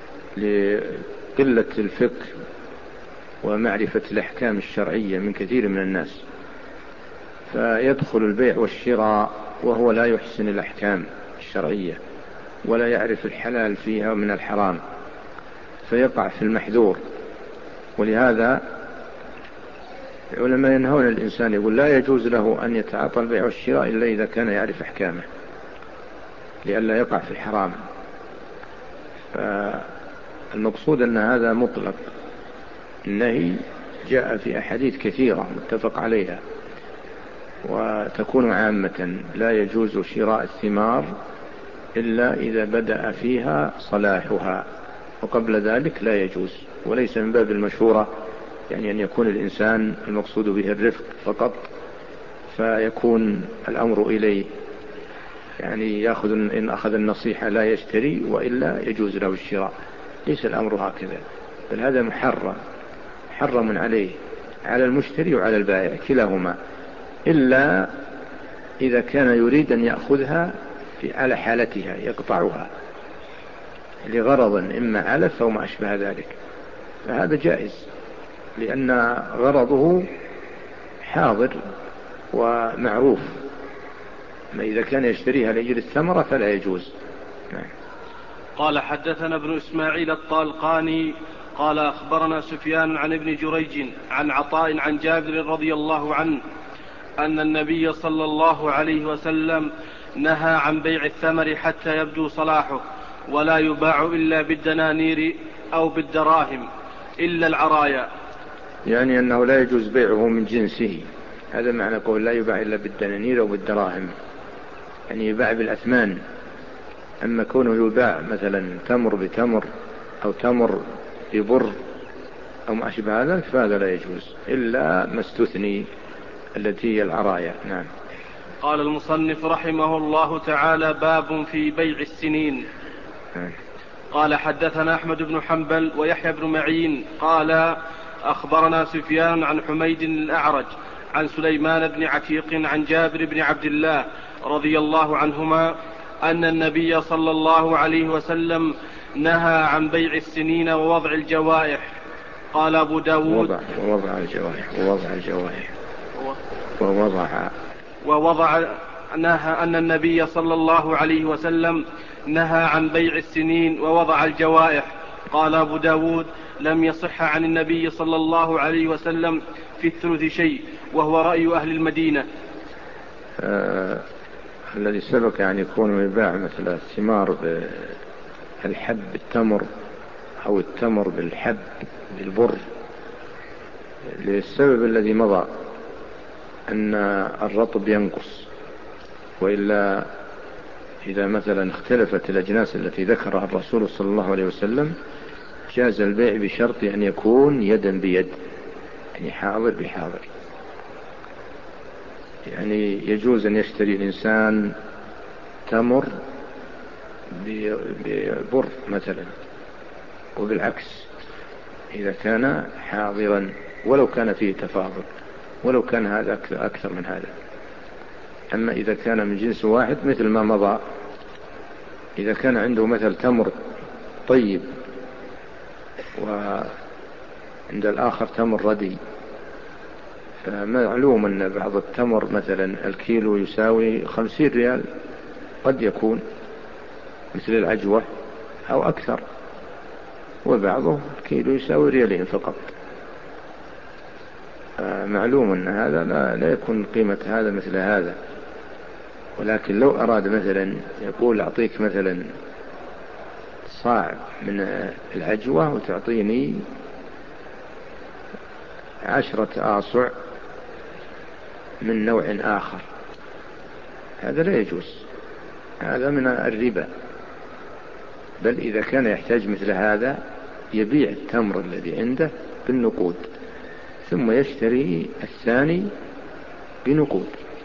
لقلة الفقه ومعرفة الأحكام الشرعية من كثير من الناس، فيدخل البيع والشراء وهو لا يحسن الأحكام الشرعية ولا يعرف الحلال فيها من الحرام، فيقع في المحذور. ولهذا العلماء ينهون الإنسان، يقول لا يجوز له أن يتعاطى البيع والشراء إلا إذا كان يعرف أحكامه لئلا يقع في الحرام. فالمقصود أن هذا مطلق، النهي جاء في أحاديث كثيرة متفق عليها، وتكون عامة لا يجوز شراء الثمار إلا إذا بدأ فيها صلاحها، وقبل ذلك لا يجوز. وليس من باب المشورة، يعني أن يكون الإنسان المقصود به الرفق فقط فيكون الأمر إليه، يعني يأخذ إن أخذ النصيحة لا يشتري وإلا يجوز له الشراء. ليس الأمر هكذا، بل هذا محرم محرم عليه، على المشتري وعلى البائع كلاهما، إلا إذا كان يريد أن يأخذها في على حالتها يقطعها لغرض إما علف أو ما أشبه ذلك، فهذا جائز لأن غرضه حاضر ومعروف. ما إذا كان يشتريها لأجل الثمرة فلا يجوز. نعم. قال حدثنا ابن إسماعيل الطالقاني قال أخبرنا سفيان عن ابن جريج عن عطاء عن جابر رضي الله عنه أن النبي صلى الله عليه وسلم نهى عن بيع الثمر حتى يبدو صلاحه، ولا يباع إلا بالدنانير أو بالدراهم إلا العرايا، يعني أنه لا يجوز بيعه من جنسه. هذا معنى قول لا يباع إلا بالدنانير أو بالدراهم، يعني يباع بالأثمان. أما كونه يباع مثلا تمر بتمر أو تمر ببر أو ما أشبه ذلك فهذا لا يجوز إلا ما استثني التي هي العرايا. نعم. قال المصنف رحمه الله تعالى: باب في بيع السنين. نعم. قال حدثنا أحمد بن حنبل ويحيى بن معين قال أخبرنا سفيان عن حميد الأعرج عن سليمان بن عتيق عن جابر بن عبد الله رضي الله عنهما أن النبي صلى الله عليه وسلم نهى عن بيع السنين ووضع الجوائح. قال أبو داود: ووضع, ووضع الجوائح ووضع الجوائح ووضع ووضع نهى أن النبي صلى الله عليه وسلم نهى عن بيع السنين ووضع الجوائح. قال أبو داود: لم يصح عن النبي صلى الله عليه وسلم في الثلث شيء، وهو رأي أهل المدينة. آه الذي سبق يعني يكون يباع مثل الثمار بالحب بالتمر أو التمر بالحب بالبر، للسبب الذي مضى أن الرطب ينقص، وإلا إذا مثلا اختلفت الأجناس التي ذكرها الرسول صلى الله عليه وسلم جاز البيع بشرط أن يكون يدا بيد، يعني حاضر بحاضر. يعني يجوز أن يشتري الإنسان تمر ببر مثلا، وبالعكس إذا كان حاضرا ولو كان فيه تفاضل، ولو كان هذا أكثر من هذا. أما إذا كان من جنس واحد مثل ما مضى، إذا كان عنده مثل تمر طيب وعند الآخر تمر ردي، فمعلوم أن بعض التمر مثلا الكيلو يساوي خمسين ريال، قد يكون مثل العجوة أو أكثر، وبعضه الكيلو يساوي ريالين فقط. معلوم أن هذا لا, لا يكون قيمة هذا مثل هذا. ولكن لو أراد مثلا يقول أعطيك مثلا صاع من العجوة وتعطيني عشرة آصع من نوع آخر، هذا لا يجوز، هذا من الربا. بل إذا كان يحتاج مثل هذا يبيع التمر الذي عنده بالنقود ثم يشتري الثاني بنقود.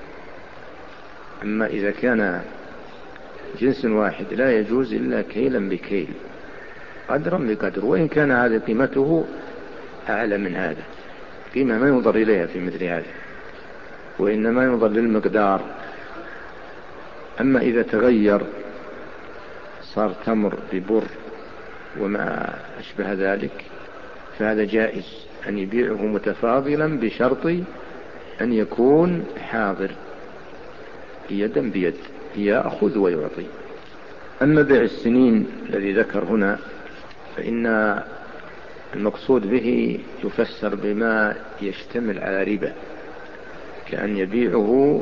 أما إذا كان جنس واحد لا يجوز إلا كيلا بكيل، قدرا بقدر، وإن كان هذه قيمته أعلى من هذا، قيمة ما ينظر إليها في مثل هذا، وإنما ينظر للمقدار. أما إذا تغير صار تمر ببر وما أشبه ذلك فهذا جائز أن يبيعه متفاضلا بشرط أن يكون حاضر يدا بيد، يأخذ ويعطي. أما بيع السنين الذي ذكر هنا فإن المقصود به يفسر بما يشتمل على ربا، كأن يبيعه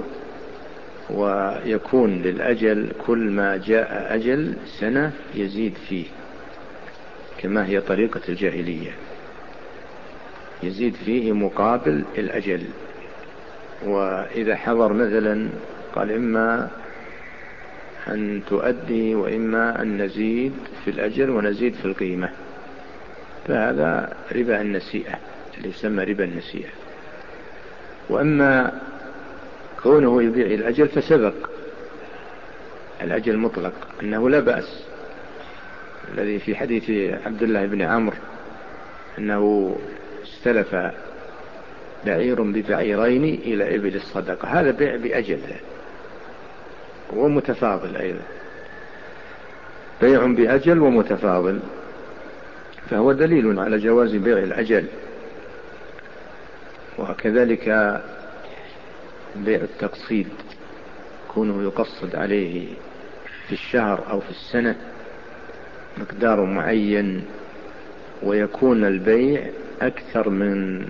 ويكون للأجل كل ما جاء أجل سنة يزيد فيه، كما هي طريقة الجاهلية، يزيد فيه مقابل الأجل. وإذا حضر مثلا قال إما أن تؤدي وإما أن نزيد في الأجل ونزيد في القيمة، فهذا ربا النسيئة اللي يسمى ربا النسيئة. وأما كونه يبيع الأجل فسبق الأجل مطلق أنه لا بأس، الذي في حديث عبد الله بن عمرو أنه استلف بعير ببعيرين إلى إبل الصدقة، هذا بيع بأجل ومتفاضل، أيضا بيع بأجل ومتفاضل، فهو دليل على جواز بيع الأجل. وكذلك بيع التقصيد، كونه يقصد عليه في الشهر أو في السنة مقدار معين، ويكون البيع أكثر من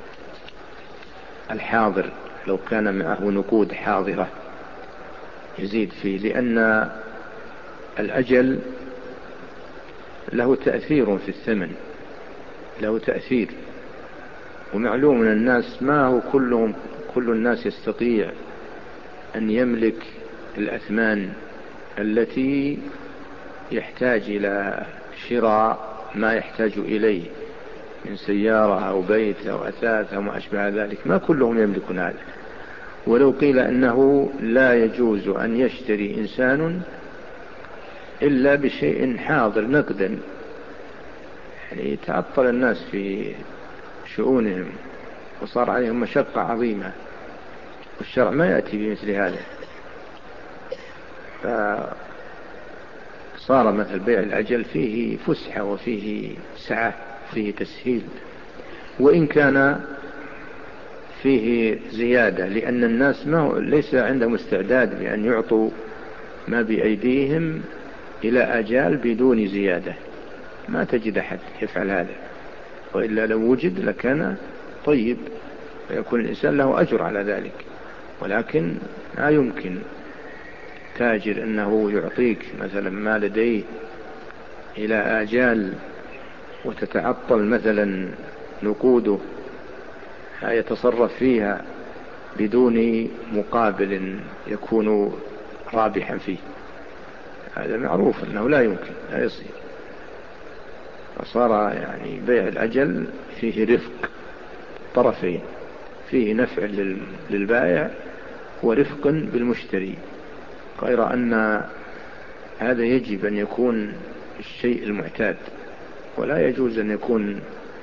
الحاضر لو كان معه نقود حاضرة يزيد فيه، لأن الأجل له تأثير في الثمن، له تأثير. ومعلوم من الناس ما هو كلهم كل الناس يستطيع أن يملك الأثمان التي يحتاج إلى شراء ما يحتاج إليه من سيارة أو بيت أو أثاث أو ما أشبه ذلك، ما كلهم يملكون هذا. ولو قيل أنه لا يجوز أن يشتري إنسان إلا بشيء حاضر نقدا، يعني تعطل الناس في شؤونهم وصار عليهم مشقة عظيمة، والشرع ما يأتي بمثل هذا. فصار مثل بيع الأجل فيه فسحة وفيه سعة، فيه تسهيل، وإن كان فيه زيادة، لأن الناس ما ليس عندهم استعداد بأن يعطوا ما بأيديهم إلى أجال بدون زيادة، ما تجد أحد يفعل هذا، وإلا لو وجد لكان طيب ويكون الإنسان له أجر على ذلك. ولكن لا يمكن تاجر أنه يعطيك مثلا ما لديه إلى آجال وتتعطل مثلا نقوده يتصرف فيها بدون مقابل يكون رابحا فيه، هذا معروف أنه لا يمكن، لا يصير. فصار يعني بيع الأجل فيه رفق طرفين، فيه نفع للبائع ورفق بالمشتري، غير أن هذا يجب أن يكون الشيء المعتاد، ولا يجوز أن يكون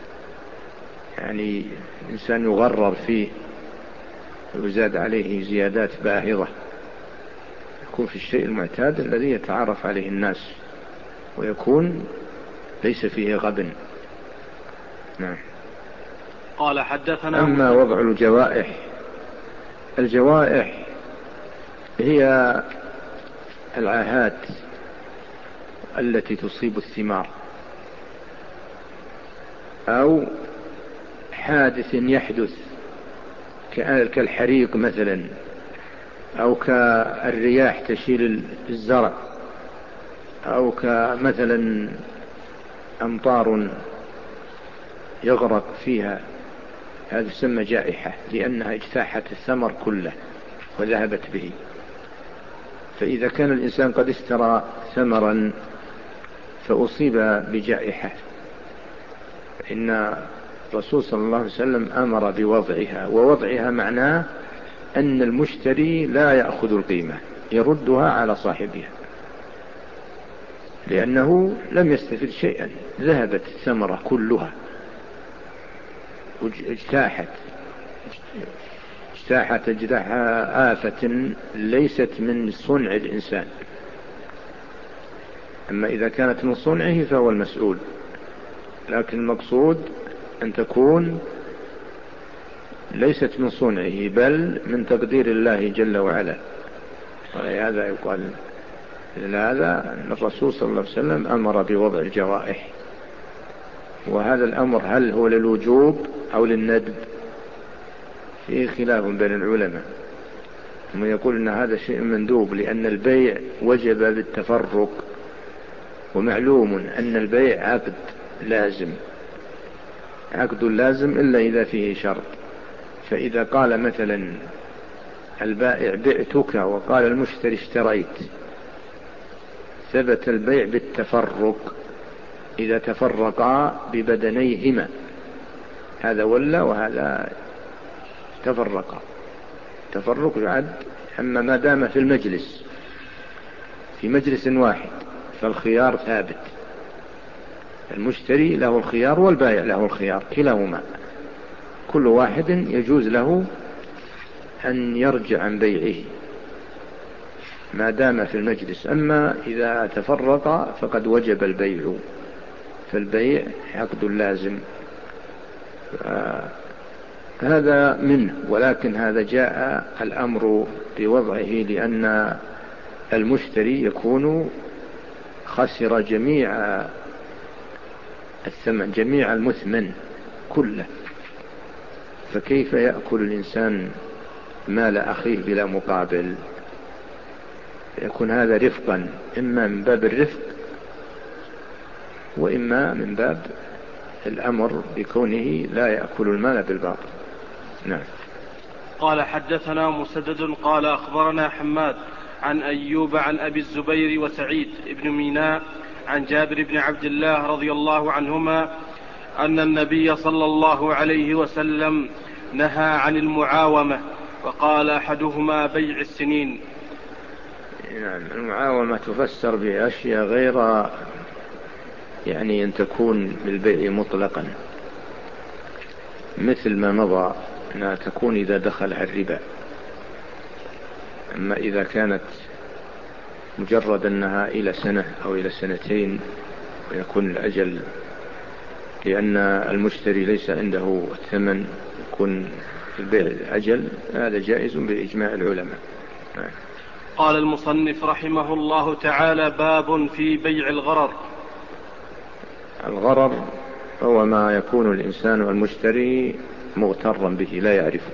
يعني إنسان يغرر فيه ويزاد عليه زيادات باهظة، يكون في الشيء المعتاد الذي يتعرف عليه الناس ويكون ليس فيه غبن. نعم. قال حدثنا. أما وضع الجوائح، الجوائح هي العاهات التي تصيب الثمار، أو حادث يحدث كالحريق مثلا، أو كالرياح تشيل الزرع، أو كمثلا أمطار يغرق فيها، هذا يسمى جائحة، لأنها اجتاحت الثمر كله وذهبت به. فإذا كان الإنسان قد اشترى ثمرا فأصيب بجائحة، إن الرسول صلى الله عليه وسلم أمر بوضعها، ووضعها معناه أن المشتري لا يأخذ القيمة، يردها على صاحبها، لأنه لم يستفد شيئا، ذهبت الثمرة كلها واجتاحت اجتاحت اجتاح آفة ليست من صنع الإنسان. أما إذا كانت من صنعه فهو المسؤول، لكن المقصود أن تكون ليست من صنعه بل من تقدير الله جل وعلا. ولهذا يقال لهذا أن الرسول صلى الله عليه وسلم أمر بوضع الجوائح. وهذا الأمر هل هو للوجوب أو للندب؟ فيه خلاف بين العلماء، ثم يقول أن هذا شيء مندوب، لأن البيع وجب بالتفرق، ومعلوم أن البيع عقد لازم، عقد لازم إلا إذا فيه شرط. فإذا قال مثلا البائع بعتك وقال المشتري اشتريت، ثبت البيع بالتفرق إذا تفرقا ببدنيهما، هذا ولا وهذا تفرقا. تفرق يعد، أما ما دام في المجلس في مجلس واحد فالخيار ثابت، المشتري له الخيار والبائع له الخيار، كلاهما كل واحد يجوز له أن يرجع عن بيعه ما دام في المجلس. أما إذا تفرق فقد وجب البيع، فالبيع عقد لازم. هذا منه، ولكن هذا جاء الأمر بوضعه لأن المشتري يكون خسر جميع الثمن، جميع المثمن كله، فكيف يأكل الإنسان مال أخيه بلا مقابل؟ يكون هذا رفقا، إما من باب الرفق وإما من باب الأمر بكونه لا يأكل المال بالباطل. نعم. قال حدثنا مسدد قال أخبرنا حماد عن أيوب عن أبي الزبير وسعيد بن ميناء عن جابر بن عبد الله رضي الله عنهما أن النبي صلى الله عليه وسلم نهى عن المعاومة، وقال أحدهما بيع السنين. نعم، المعاومة تفسر بأشياء غير يعني أن تكون بالبيع مطلقا، مثل ما مضى أنها تكون إذا دخلها الربا. أما إذا كانت مجرد أنها إلى سنة أو إلى سنتين ويكون الأجل لأن المشتري ليس عنده الثمن، يكون البيع الأجل، هذا جائز بإجماع العلماء. قال المصنف رحمه الله تعالى: باب في بيع الغرر. الغرر هو ما يكون الإنسان والمشتري مغترا به لا يعرفه،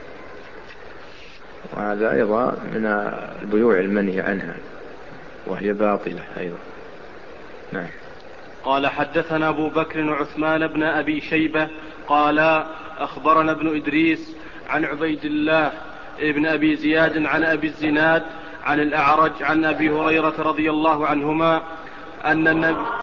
وهذا أيضا من البيوع المنهي عنها وهي باطلة أيضا. نعم. قال حدثنا أبو بكر وعثمان بن أبي شيبة قال أخبرنا ابن إدريس عن عبيد الله ابن أبي زياد عن أبي الزناد عن الأعرج عن أبي هريرة رضي الله عنهما أن النبي